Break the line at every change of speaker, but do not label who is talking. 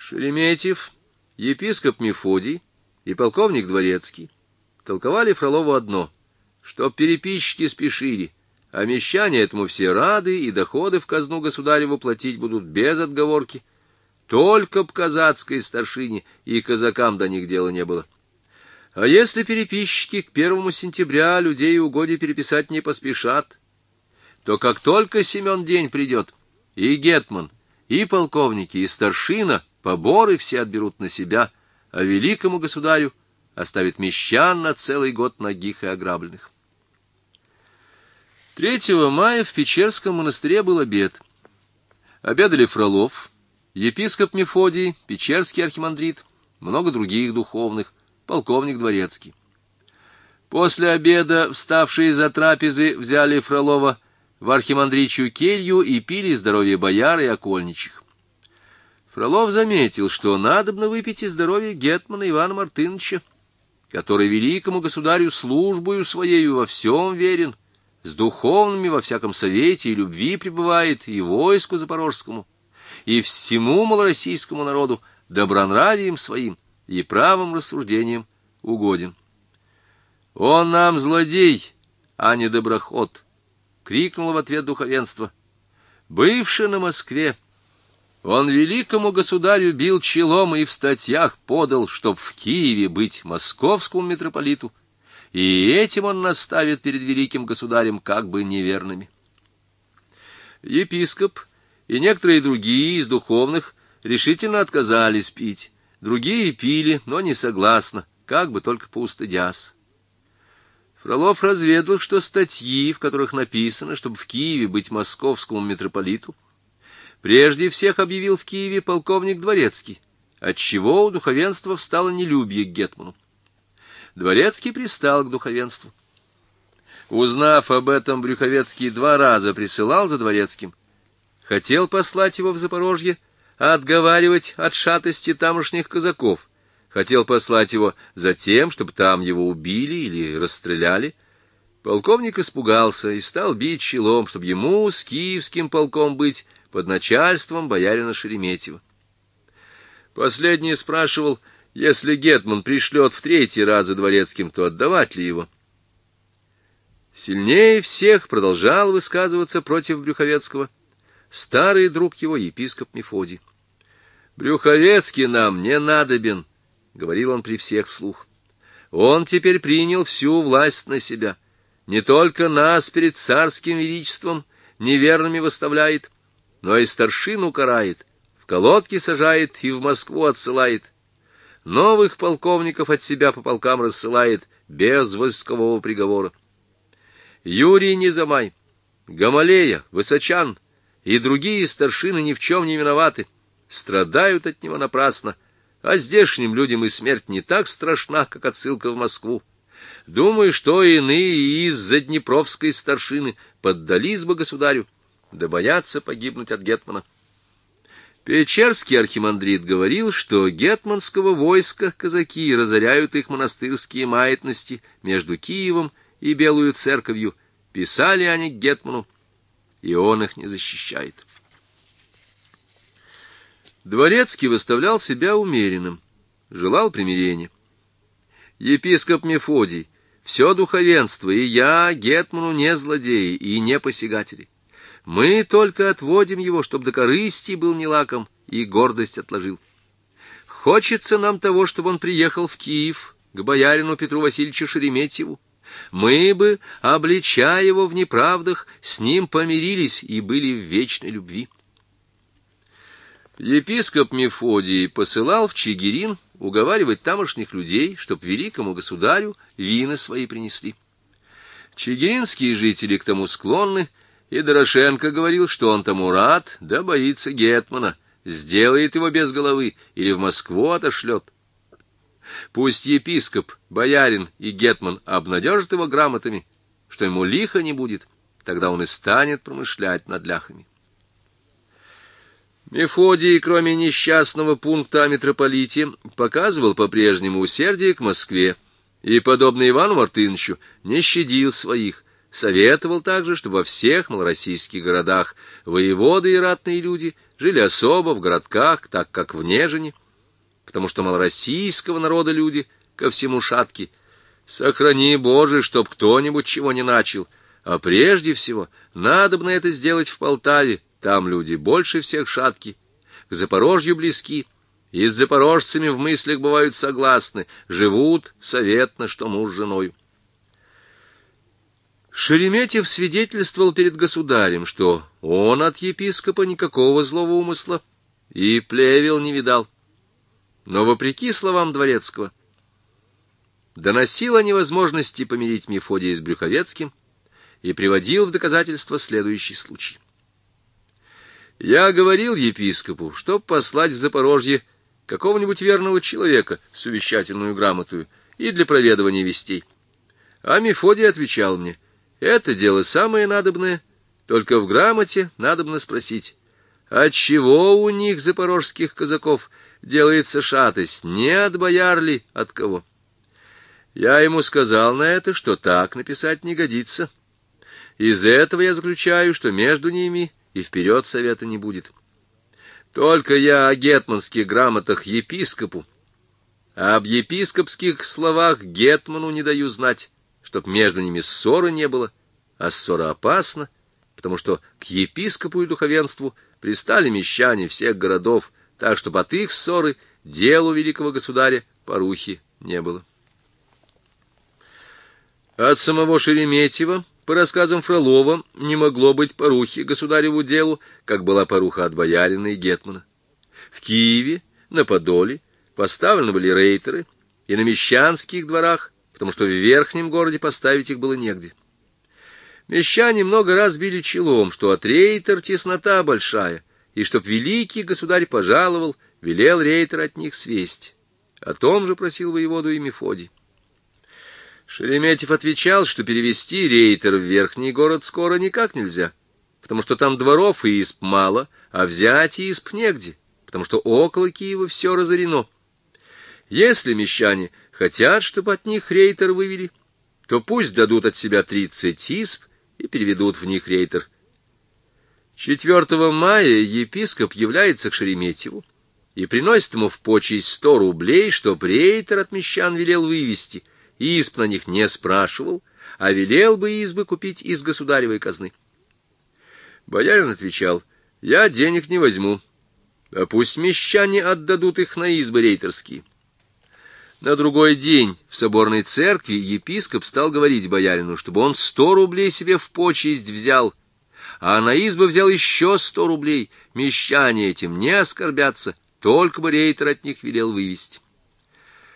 Шереметьев, епископ Мефодий и полковник Дворецкий толковали Фролову одно, чтоб переписчики спешили, а мещане этому все рады, и доходы в казну государеву платить будут без отговорки. Только б казацкой старшине и казакам до них дела не было. А если переписчики к 1 сентября людей и угодий переписать не поспешат, то как только Семен день придет, и гетман, и полковники, и старшина поборы все отберут на себя, а великому государю оставит мещан на целый год нагих и ограбленных. 3 мая в Печерском монастыре был обед. Обедали Фролов, епископ Мефодий, Печерский архимандрит, много других духовных, полковник Дворецкий. После обеда, вставшие за трапезы, взяли Фролова в архимандричью келью и пили здоровье бояр и окольничих. Фролов заметил, что надобно выпить и здоровье гетмана Ивана Мартыновича, который великому государю службою своею во всем верен, с духовными во всяком совете и любви пребывает и войску запорожскому, и всему малороссийскому народу добронравием своим и правым рассуждением угоден. «Он нам злодей, а не доброход!» — крикнуло в ответ духовенство. Бывший на Москве, он великому государю бил челом и в статьях подал, чтоб в Киеве быть московскому митрополиту, и этим он наставит перед великим государем как бы неверными. Епископ и некоторые другие из духовных решительно отказались пить, другие пили, но не согласно, как бы только поустыдясь. Фролов разведал, что статьи, в которых написано, чтобы в Киеве быть московскому митрополиту, прежде всех объявил в Киеве полковник Дворецкий, отчего у духовенства встало нелюбие к гетману. Дворецкий пристал к духовенству. Узнав об этом, Брюховецкий 2 раза присылал за Дворецким, хотел послать его в Запорожье, отговаривать от шатости тамошних казаков, хотел послать его за тем, чтобы там его убили или расстреляли. Полковник испугался и стал бить челом, чтобы ему с киевским полком быть под начальством боярина Шереметьева. Последний спрашивал, если гетман пришлет в 3-й раз за Дворецким, то отдавать ли его. Сильнее всех продолжал высказываться против Брюховецкого старый друг его, епископ Мефодий. «Брюховецкий нам не надобен», — говорил он при всех вслух. «Он теперь принял всю власть на себя, не только нас перед царским величеством неверными выставляет, но и старшину карает, в колодки сажает и в Москву отсылает. Новых полковников от себя по полкам рассылает без войскового приговора. Юрий Незамай, Гамалея, Высочан и другие старшины ни в чем не виноваты, страдают от него напрасно, а здешним людям и смерть не так страшна, как отсылка в Москву. Думаю, что иные из-за днепровской старшины поддались бы государю, да боятся погибнуть от гетмана». Печерский архимандрит говорил, что гетманского войска казаки разоряют их монастырские маятности между Киевом и Белую Церковью. Писали они к гетману, и он их не защищает. Дворецкий выставлял себя умеренным, желал примирения. Епископ Мефодий, все духовенство, и я, гетману, не злодеи и не посягатели. Мы только отводим его, чтоб до корысти был не лаком и гордость отложил. Хочется нам того, чтобы он приехал в Киев к боярину Петру Васильевичу Шереметьеву. Мы бы, обличая его в неправдах, с ним помирились и были в вечной любви. Епископ Мефодий посылал в Чигирин уговаривать тамошних людей, чтоб великому государю вина свои принесли. Чигиринские жители к тому склонны, и Дорошенко говорил, что он тому рад, да боится гетмана, сделает его без головы или в Москву отошлет. Пусть епископ, боярин и гетман обнадежат его грамотами, что ему лихо не будет, тогда он и станет промышлять над ляхами. Мефодий, кроме несчастного пункта о митрополите, показывал по-прежнему усердие к Москве, и, подобно Ивану Мартыновичу, не щадил своих, советовал также, что во всех малороссийских городах воеводы и ратные люди жили особо в городках, так как в Нежине, потому что малороссийского народа люди ко всему шатки. Сохрани, Боже, чтоб кто-нибудь чего не начал, а прежде всего надобно это сделать в Полтаве, там люди больше всех шатки, к Запорожью близки, и с запорожцами в мыслях бывают согласны, живут советно, что муж с женою. Шереметьев свидетельствовал перед государем, что он от епископа никакого злого умысла и плевел не видал. Но, вопреки словам Дворецкого, доносил о невозможности помирить Мефодия с Брюховецким и приводил в доказательство следующий случай. «Я говорил епископу, чтоб послать в Запорожье какого-нибудь верного человека с увещательную грамотую и для проведывания вестей. А Мефодий отвечал мне: это дело самое надобное, только в грамоте надобно спросить, отчего у них, запорожских казаков, делается шатость, не от бояр ли, от кого? Я ему сказал на это, что так написать не годится. Из этого я заключаю, что между ними и вперед совета не будет. Только я о гетманских грамотах епископу, а об епископских словах гетману не даю знать, чтоб между ними ссоры не было, а ссора опасна, потому что к епископу и духовенству пристали мещане всех городов, так что от их ссоры делу великого государя порухи не было». От самого Шереметьева, по рассказам Фролова, не могло быть порухи государеву делу, как была поруха от боярина и гетмана. В Киеве, на Подоле поставлены были рейтеры, и на мещанских дворах, потому что в верхнем городе поставить их было негде. Мещане много раз били челом, что от рейтер теснота большая, и чтоб великий государь пожаловал, велел рейтер от них свесть. О том же просил воеводу и Мефодий. Шереметьев отвечал, что перевести рейтер в верхний город скоро никак нельзя, потому что там дворов и исп мало, а взять и исп негде, потому что около Киева все разорено. Если мещане хотят, чтобы от них рейтер вывели, то пусть дадут от себя 30 исп и переведут в них рейтер. 4 мая епископ является к Шереметьеву и приносит ему в почесть 100 рублей, чтоб рейтер от мещан велел вывести, исп на них не спрашивал, а велел бы избы купить из государевой казны. Боярин отвечал: я денег не возьму, а пусть мещане отдадут их на избы рейтерские. На другой день в соборной церкви епископ стал говорить боярину, чтобы он 100 рублей себе в почесть взял, а на избы взял еще 100 рублей. Мещане этим не оскорбятся, только бы рейтер от них велел вывести.